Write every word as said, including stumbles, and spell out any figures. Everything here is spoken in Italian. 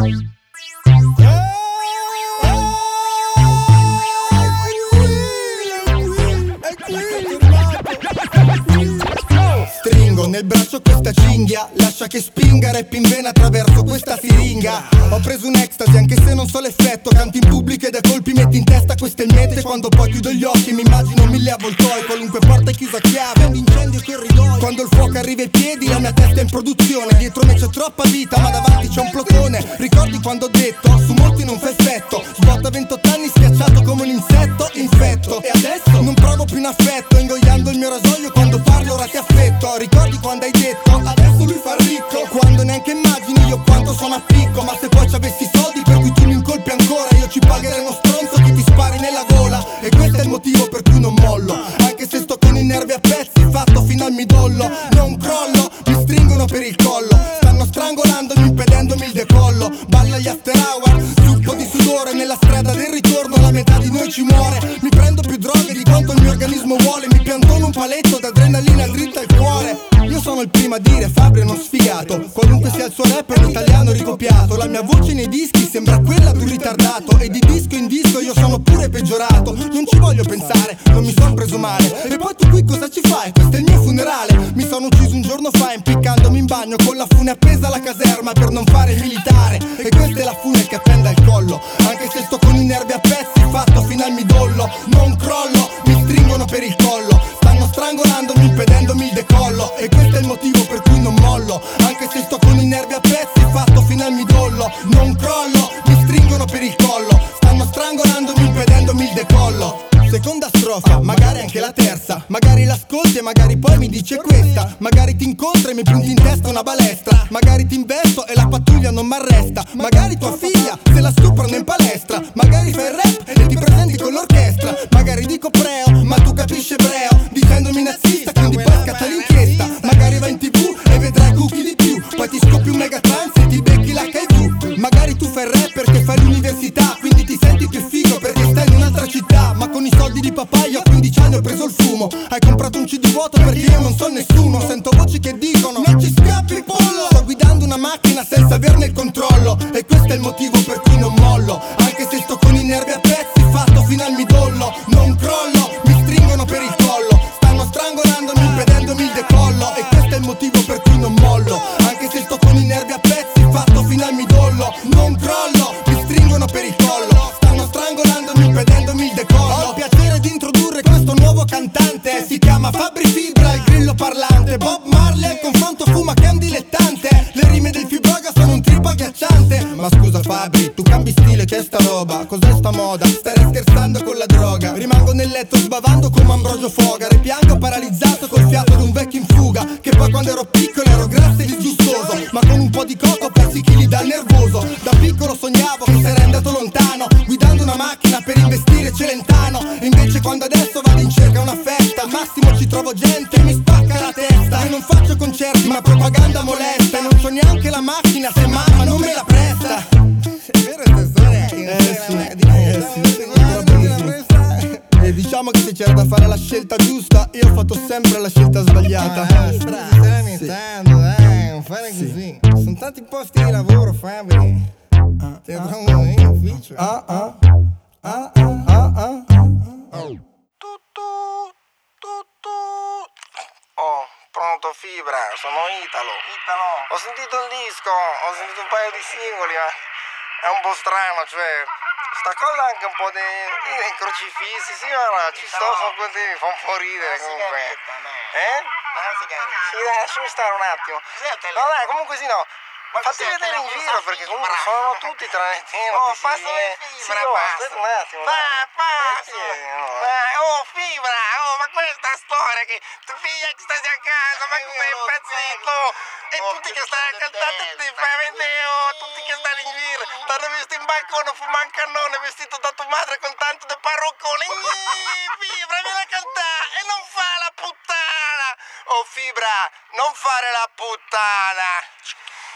Stringo nel braccio questa cinghia, lascia che spinga rap in vena attraverso questa siringa. Ho preso un ecstasy anche se non so l'effetto, canto in pubblico ed a colpi metti in testa queste il mete. Quando poi chiudo gli occhi mi immagino mille avvoltoi, qualunque porta è chiusa a chiave, un incendio che corridoi. Quando il fuoco arriva ai piedi la mia testa è in produzione, dietro me c'è troppa vita ma davanti c'è un plotone. Ricordi quando ho detto su molti non fa effetto, sbotta ventotto anni schiacciato come un insetto infetto. E adesso non provo più un affetto, ingoiando il mio rasoio quando parlo ora ti affetto. Ricordi quando hai detto adesso lui fa ricco, quando neanche immagini io quanto sono a picco. Ma se poi ci avessi i soldi per cui tu mi incolpi ancora, io ci pagherei uno stronzo che ti spari nella gola. E questo è il motivo per cui non mollo, anche se sto con i nervi a pezzi, fatto fino al midollo. Non crollo, mi stringono per il collo, stanno strangolandomi impedendomi il decollo. Balla gli after hour, zucco di sudore nella strada del ritorno, la metà di noi ci muore. Mi prendo più droghe di quanto il mio organismo vuole, mi piantono un paletto d'adrenalina dritta al cuore. Io sono il primo a dire Fabri è uno sfigato, qualunque sia il suo rap è un italiano ricopiato. La mia voce nei dischi sembra quella di un ritardato, e di disco in disco io sono pure peggiorato. Non ci voglio pensare, non mi son preso male. E poi tu qui cosa ci fai? Questo è il mio funerale. Mi sono ucciso un giorno fa impiccandomi in bagno con la fune appesa alla caserma per non fare il militare. E questa è la fune che appende al collo, anche se sto con i nervi a pezzi, fatto fino al midollo. Non crollo, mi stringono per il collo, stanno strangolandomi impedendomi il decollo. E questo è il motivo per cui non mollo, anche se sto con i nervi a pezzi, fatto fino al midollo. Non crollo, mi stringono per il collo, stanno strangolandomi impedendomi il decollo. Seconda strofa, magari anche la terza, magari l'ascolti e magari poi mi dice questa. Magari ti incontro e mi punti in testa una balestra, magari ti investo e la pattuglia non m'arresta. Magari tua figlia se la stuprano in palestra, magari fai il rap e ti presenti con l'orchestra. Magari dico preo, ma tu capisci ebreo, dicendomi nazista, quindi poi scatta l'inchiesta. Magari vai in tv e vedrai cookie di più, poi ti scoppi un megatrans e ti becchi l'H I V. Magari tu fai il rap perché fai l'università, quindi ti senti più figo perché stai in un'altra città. Ma con i soldi di papà io a quindici anni ho preso il fumo. Hai comprato un C D vuoto perché io non so nessuno. Sento voci che dicono non ci scappi pollo. Sto guidando una macchina senza averne il controllo, e questo è il motivo per cui non mollo, anche se sto con i nervi a pezzi, fatto fino al midollo. Non crollo, mi stringono per il collo, stanno strangolandomi impedendomi il decollo. E questo è il motivo per cui non mollo, anche se sto con i nervi a pezzi, fatto fino al midollo. Non crollo, mi stringono per il collo, stanno strangolandomi impedendomi il decollo. Ho il piacere di introdurre questo nuovo cantante, si chiama Fabri Fibra, il grillo parlante. Bob Marley al confronto fuma che è un dilettante, le rime del Fibroga sono un trip agghiacciante. Ma scusa Fabri, tu cambi stile, che è sta roba? Cos'è sta moda? Stai scherzando con la droga? Rimango nel letto sbavando come Ambrogio Foga, e piango paralizzato col fiato di un vecchio in fuga, che poi quando ero piccolo ero grasso e disgustoso, ma con un po' di coco persi chili dal nervoso. Da piccolo sognavo che sarei andato lontano, guidando una macchina per investire Celentano. E invece quando adesso vado in cerca una festa, al massimo ci trovo gente e mi spacca la testa. E non faccio concerti ma propaganda molesta, e non c'ho neanche la macchina se mamma non me la presta. È vero questa storia? Eh sì, eh sì. E diciamo che se c'era da fare la scelta giusta, io ho fatto sempre la scelta sbagliata. Ah, strano, stai lamentando, dai, non fare così. Sono tanti posti di lavoro, Fabri. Ah, Ti trovo in ufficio. ah, ah, ah, ah, ah, ah. Oh, pronto Fibra, sono Italo. Italo. Ho sentito il disco, ho sentito un paio di singoli, ma è un po' strano, cioè sta cosa anche un po' dei, dei crocifissi, sì, ora ci sto, sono questi, mi fa un po' ridere comunque. Eh? Sì, dai, lasciami stare un attimo. No dai, comunque sì, no. Fatti vedere in giro perché comunque sono tutti tranne te. Oh, passa le fibra, sì, oh, aspetta un attimo. Va, passa. Oh, Fibra, oh, ma questa storia che tua figlia che stai a casa, ma che sei impazzito. E tutti che stanno a cantare ti fai vedere, oh, tutti che stanno in giro. T'hanno visto in balcone fumare un cannone vestito da tua madre con tanto di parruccone. Fibra, vieni a cantare e non fa la puttana. Oh, Fibra, non fare la puttana.